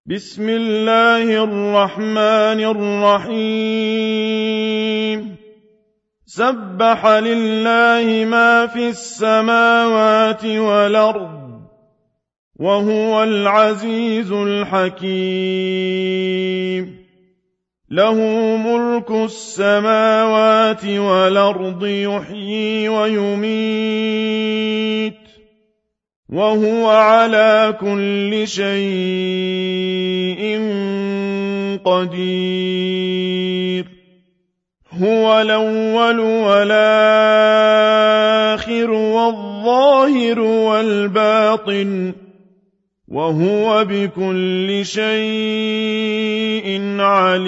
بسم الله الرحمن الرحيم سبح لله ما في السماوات والأرض وهو العزيز الحكيم له ملك السماوات والأرض يحيي ويميت وهو على كل شيء قدير هو الأول والآخر والظاهر والباطن وهو بكل شيء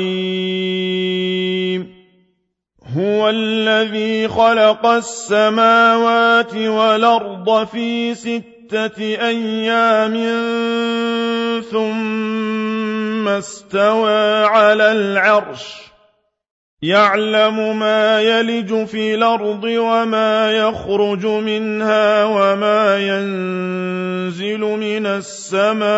عليم هو الذي خلق السماوات والأرض في 6 أيام ثم استوى على العرش يعلم ما يلج في الأرض وما يخرج منها وما ينزل من السماء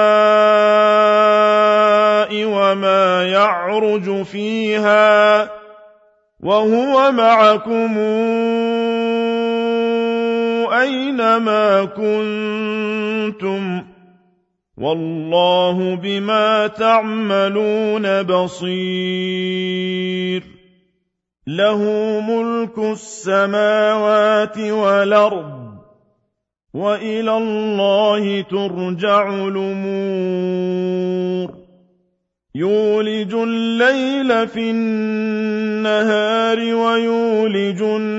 وما يعرج فيها وهو معكم أينما كنتم والله بما تعملون بصير له ملك السماوات والأرض وإلى الله ترجع الأمور يولج الليل في النهار ويولج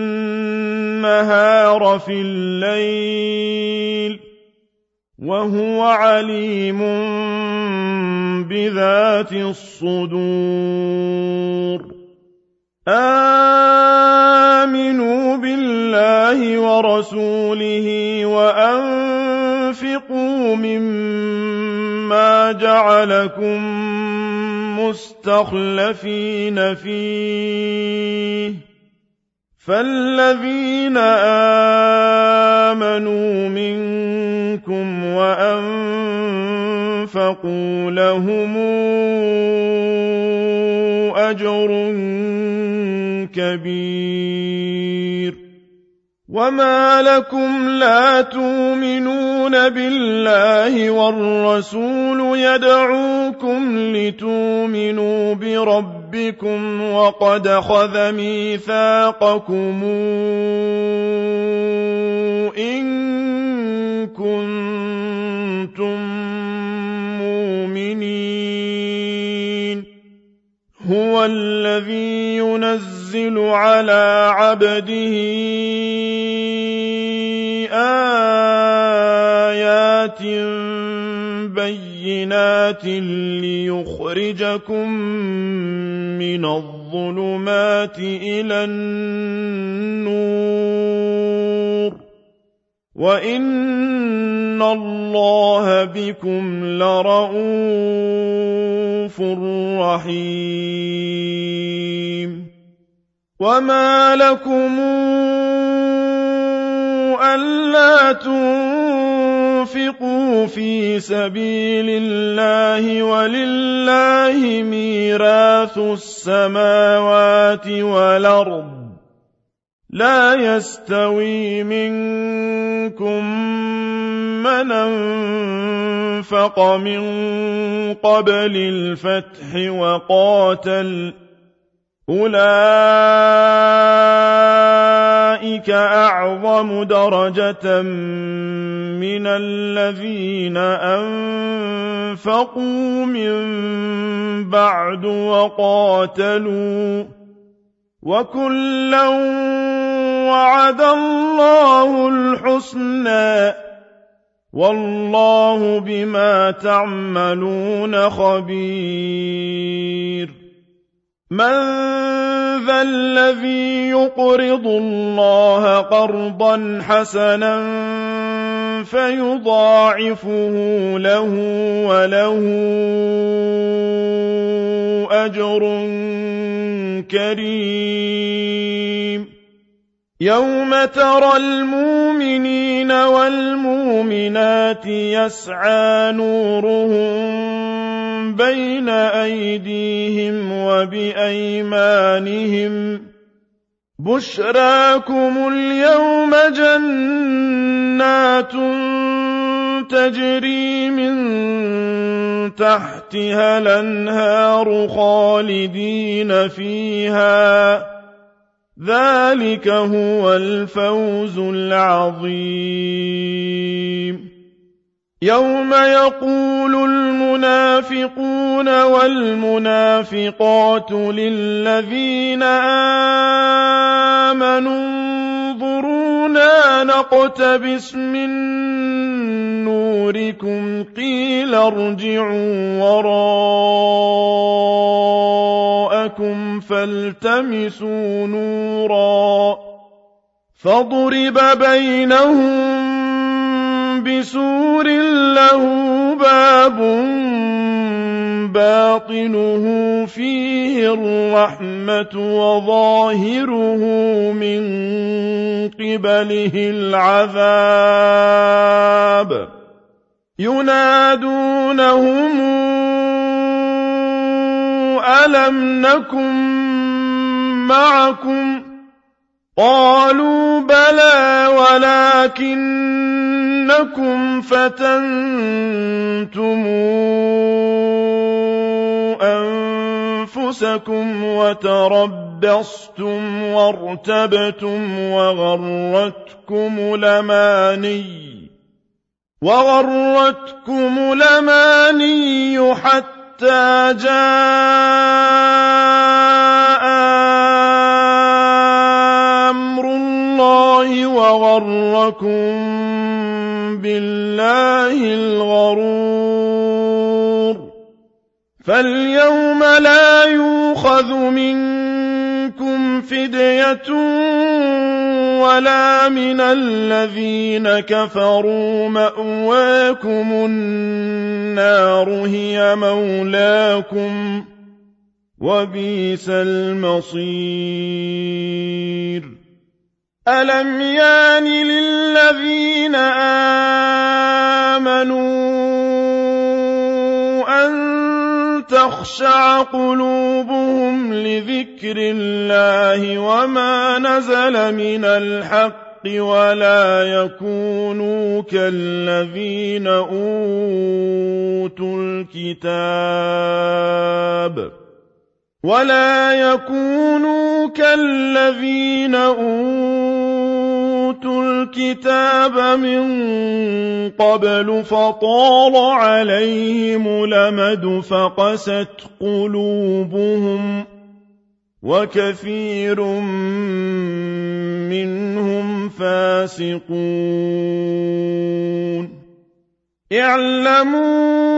النهار في الليل وهو عليم بذات الصدور آمنوا بالله ورسوله وأنفقوا مما جعلكم مستخلفين فيه فالذين آمنوا منكم وأنفقوا لهم أجر كبير وما لكم لا تؤمنون بالله والرسول يدعوكم لتؤمنوا بربكم وقد أخذ ميثاقكم إن كنتم مؤمنين هو الذي ينزل على عبده آيات بينات ليخرجكم من الظلمات إلى النور وإن الله بكم لرءوف رحيم وما لكم ألا تنفقوا في سبيل الله ولله ميراث السماوات والأرض لا يستوي منكم من أنفق من قبل الفتح وقاتل أولئك أعظم درجة من الذين أنفقوا من بعد وقاتلوا وكلا وعد الله الحسنى والله بما تعملون خبير من ذا الذي يقرض الله قرضا حسنا فيضاعفه له وله أجر كريم يوم ترى المؤمنين والمؤمنات يسعى نورهم بين أيديهم وبأيمانهم بشراكم اليوم جنات تجري من تحتها الأنهار خالدين فيها ذلك هو الفوز العظيم يوم يقول المنافقون والمنافقات للذين آمنوا انظرونا نقتبس من نوركم قيل ارجعوا وراءكم فالتمسوا نورا فضرب بينهم بسور له باب باطنه فيه الرحمة وظاهره من قبله العذاب ينادونهم ألم نكن معكم قالوا بلى ولكنكم فتنتم أنفسكم وتربصتم وارتبتم وغرتكم الأماني حتى جاء أمر الله وغركم بالله الغرور فاليوم لا يؤخذ منكم فدية ولا من الذين كفروا مأواكم النار هي مولاكم وبئس المصير ألم يان للذين آمنوا أن تخشع قلوبهم لذكر الله وما نزل من الحق ولا يكونوا كالذين أوتوا الكتاب من قبل فطال عليهم الأمد فقست قلوبهم وكثير منهم فاسقون اعلموا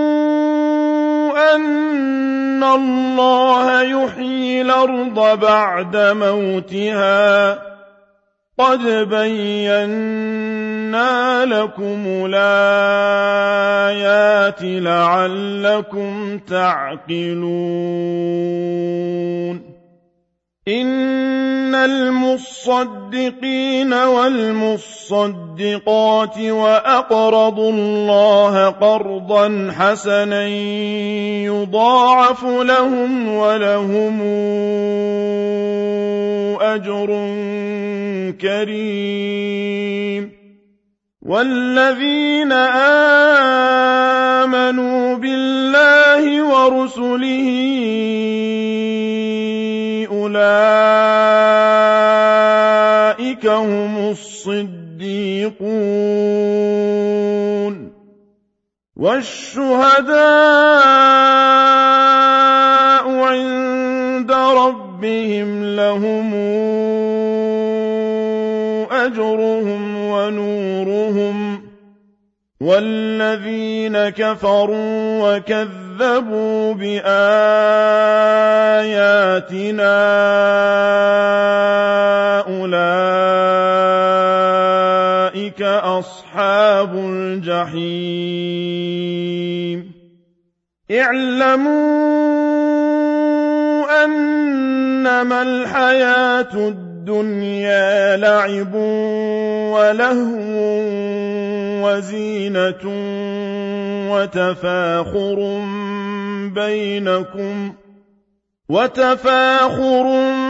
أن الله يحيي الأرض بعد موتها قد بينا لكم الآيات لعلكم تعقلون إن المصدقين والمصدقات وأقرضوا الله قرضا حسنا يضاعف لهم ولهم أجر كريم والذين آمنوا بالله ورسله أولئك هم الصديقون والشهداء عند ربهم لهم أجرهم ونورهم والذين كفروا وكذبوا بآياتنا أولئك أصحاب الجحيم اعلموا أنما الحياة الدنيا الدنيا لعب ولهو وزينة وتفاخر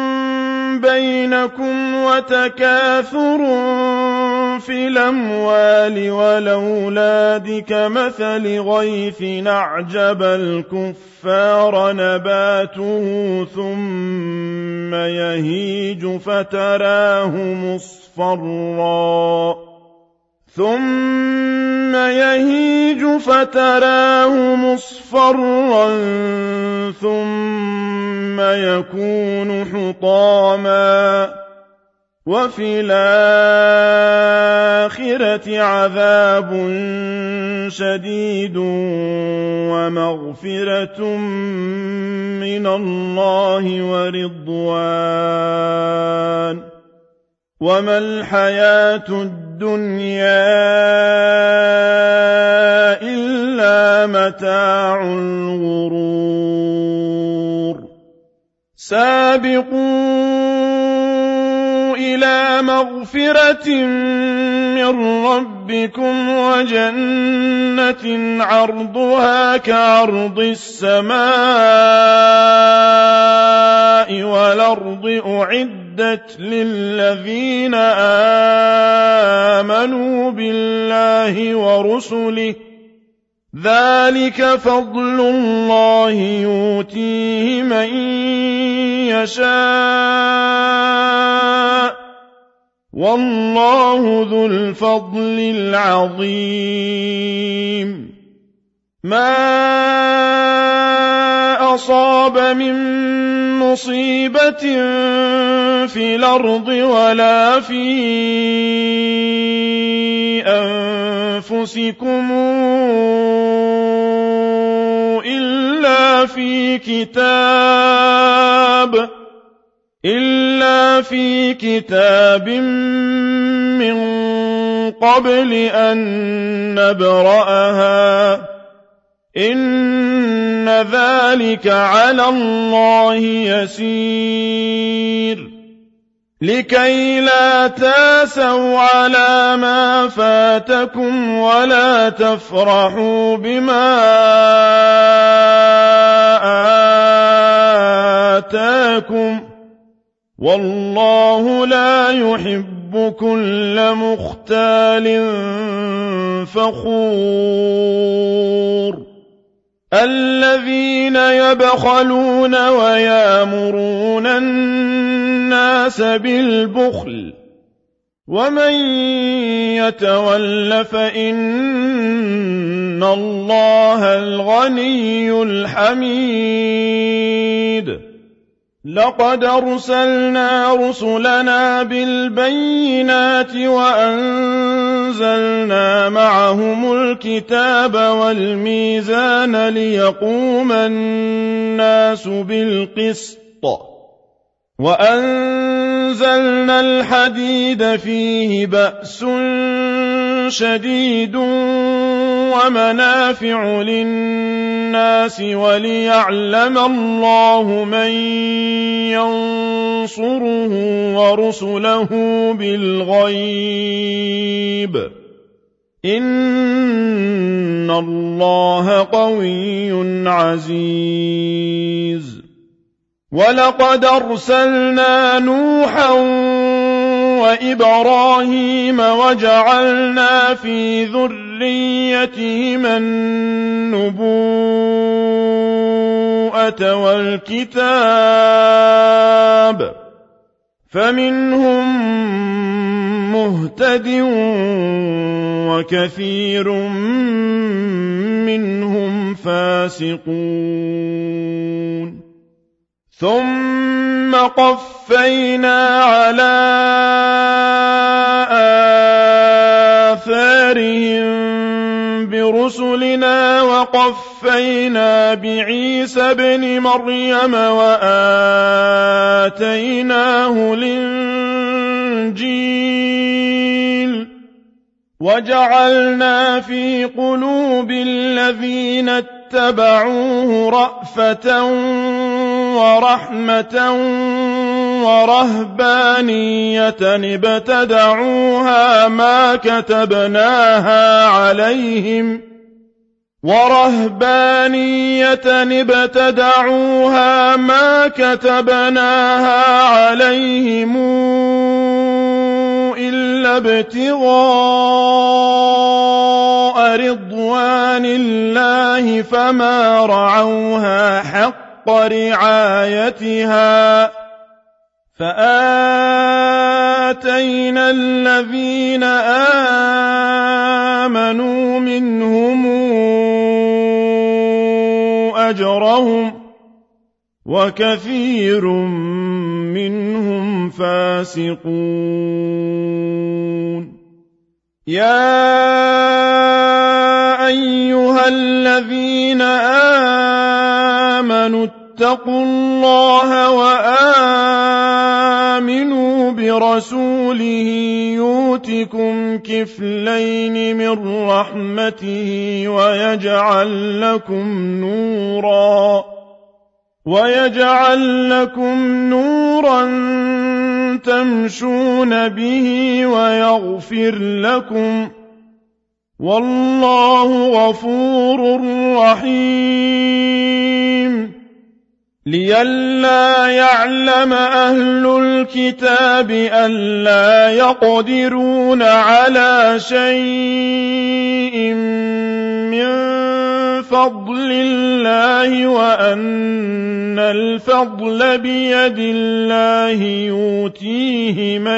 بينكم وتكاثر في الأموال والأولاد كمثل غيث أعجب الكفار نباته ثم يهيج فتراه مصفرا ثم يكون حطاما وفي الآخرة عذاب شديد ومغفرة من الله ورضوان وما الحياة الدنيا إلا متاع الغرور سابقوا إلى مغفرة من ربكم وجنة عرضها كعرض السماء والأرض أعدت للذين آمنوا بالله ورسله ذلك فضل الله يؤتيه من يشاء والله ذو الفضل العظيم ما أصاب من مصيبة في الأرض ولا في أنفسكم إلا في كتاب من قبل أن نبرأها إن ذلك على الله يسير لكي لا تاسوا على ما فاتكم ولا تفرحوا بما آتاكم والله لا يحب كل مختال فخور الذين يبخلون ويامرون الناس بالبخل ومن يتول فإن الله الغني الحميد لقد أرسلنا رسلنا بالبينات وأنزلنا معهم الكتاب والميزان ليقوم الناس بالقسط وأنزلنا الحديد فيه بأس شديد ومنافع للناس وليعلم الله من ينصره ورسله بالغيب إن الله قوي عزيز ولقد أرسلنا نوحا وإبراهيم وجعلنا في ذريتهما النبوءة والكتاب فمنهم مهتد وكثير منهم فاسقون ثم قفينا على آثارهم برسلنا وقفينا بعيسى ابن مريم وجعلنا في قلوب الذين اتبعوه رأفة ورحمة ورهبانية ابتدعوها ما كتبناها عليهم إلا ابتغاء رضوان الله فما رعوها حق رعايتها فآتينا الذين آمنوا منهم أجرهم وكثير منهم فاسقون يا أيها الذين آمنوا اتقوا الله وآمنوا برسوله يؤتكم كفلين من رحمته ويجعل لكم نورا تمشون به ويغفر لكم والله غفور رحيم لئلا يعلم أهل الكتاب ألا يقدرون على شيء من فضل الله وأن الفضل بيد الله يؤتيه من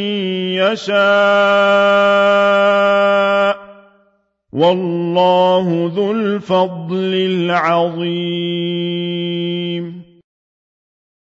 يشاء والله ذو الفضل العظيم